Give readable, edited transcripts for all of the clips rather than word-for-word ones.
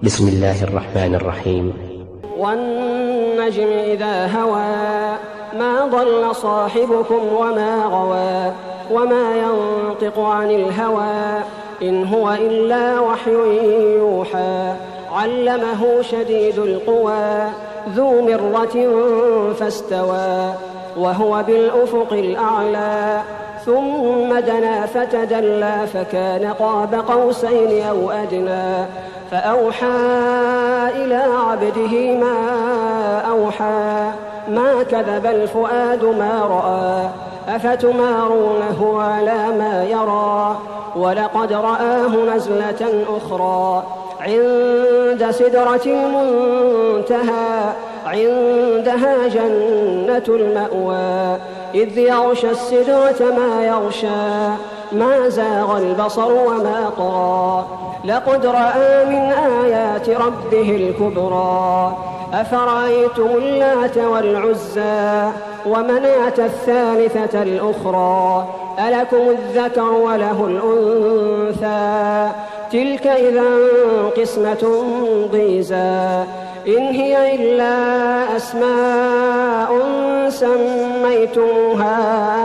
بسم الله الرحمن الرحيم. والنجم إذا هوى ما ضل صاحبكم وما غوى وما ينطق عن الهوى إن هو إلا وحي يوحى علمه شديد القوى ذو مرة فاستوى وهو بالأفق الأعلى ثم دنا فتدلى فكان قاب قوسين أو أدنى فأوحى إلى عبده ما أوحى ما كذب الفؤاد ما رأى أفتمارونه على ما يرى ولقد رآه نزلة أخرى عند سدرة المنتهى عندها جنة المأوى إذ يغشى السدرة ما يغشى ما زاغ البصر وما طغى لقد رأى من آيات ربه الكبرى أفرأيتم اللات والعزى ومناة الثالثة الأخرى ألكم الذكر وله الأنثى تلك إذا قسمة ضيزى إن هي إلا أسماء سميتموها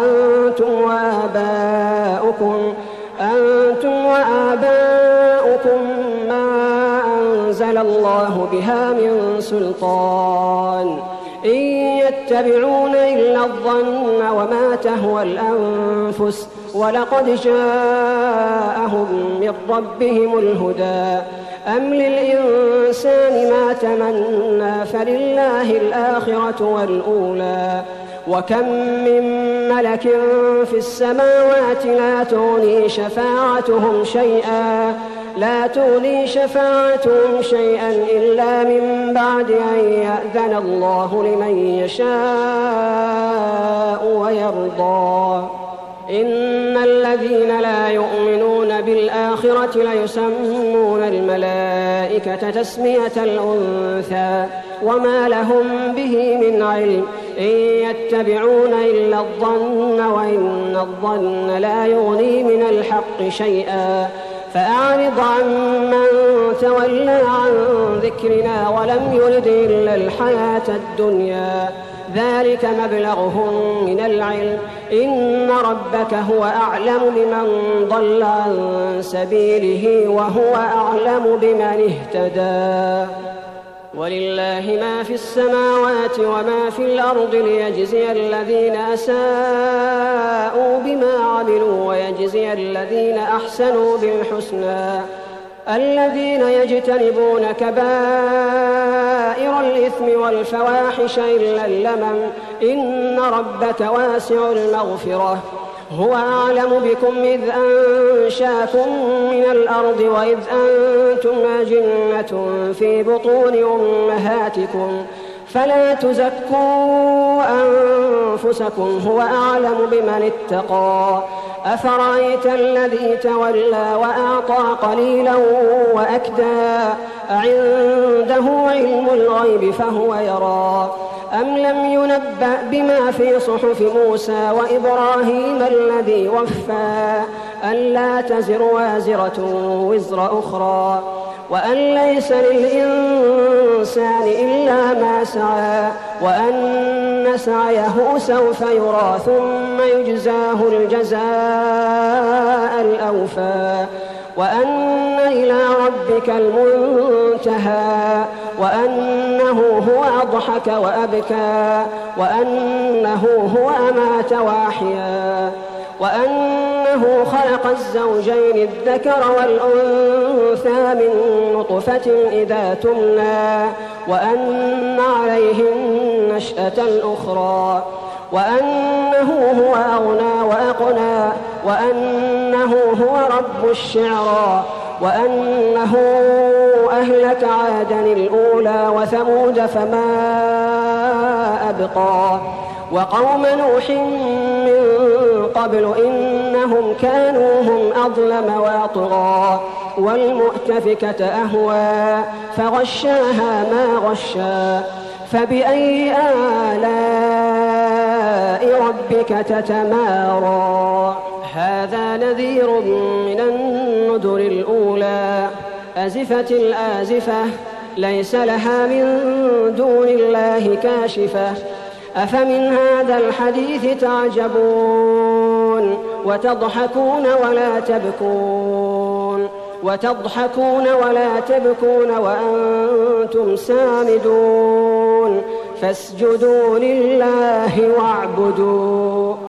أنتم وآباؤكم ما أنزل الله بها من سلطان إن يتبعون إلا الظن وما تهوى الأنفس ولقد جاءهم من ربهم الهدى أم للإنسان ما تمنى فلله الآخرة والأولى وكم من ملك في السماوات لا تغني شفاعتهم شيئا إلا من بعد أن يأذن الله لمن يشاء ويرضى إن الذين لا يؤمنون بالآخرة ليسمون الملائكة تسمية الأنثى وما لهم به من علم إن يتبعون إلا الظن وإن الظن لا يغني من الحق شيئا فأعرض عمن تولى عن ذكرنا ولم يرد إلا الحياة الدنيا ذلك مبلغهم من العلم إن ربك هو أعلم بمن ضل عن سبيله وهو أعلم بمن اهتدى ولله ما في السماوات وما في الأرض ليجزي الذين أساءوا بما عملوا ويجزي الذين أحسنوا بالحسنى الذين يجتنبون كبائر الإثم والفواحش إلا اللمم إن ربك واسع المغفرة هو أعلم بكم إذ أنشاكم من الأرض وإذ أنتم أجنة في بطون أمهاتكم فلا تزكوا أنفسكم هو أعلم بمن اتقى أفرأيت الذي تولى وأعطى قليلا وأكدى أعنده علم الغيب فهو يرى أم لم ينبأ بما في صحف موسى وإبراهيم الذي وفى ألا تزر وازرة وزر أخرى وأن ليس للإنسان إلا ما سعى وأن سعيه سوف يرى ثم يجزاه الجزاء الأوفى وأن إلى ربك المنتهى وأنه هو أضحك وأبكى وأنه هو أمات وأحيا وأنه خلق الزوجين الذكر والأنثى من نطفة إذا تمنى وأن عليه النشأة الأخرى وأنه هو أغنى وأقنى وأنه هو رب الشعرى وأنه أهلك عادا الأولى وثمود فما أبقى وقوم نوح من قبل إنهم كانوا هم أظلم وأطغى والمؤتفكة أهوى فغشاها ما غشى فبأي آلاء ربك تتمارى هذا نذير من النذر الأولى أزفت الآزفة ليس لها من دون الله كاشفة أفمن هذا الحديث تعجبون وتضحكون ولا تبكون وأنتم سامدون فاسجدوا لله واعبدوا